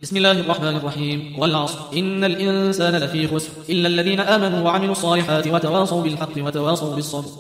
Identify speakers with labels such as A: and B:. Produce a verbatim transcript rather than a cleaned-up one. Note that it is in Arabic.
A: بسم الله الرحمن الرحيم. والعصر إن الإنسان لفي خسر إلا الذين آمنوا وعملوا الصالحات وتواصوا بالحق وتواصوا بالصبر.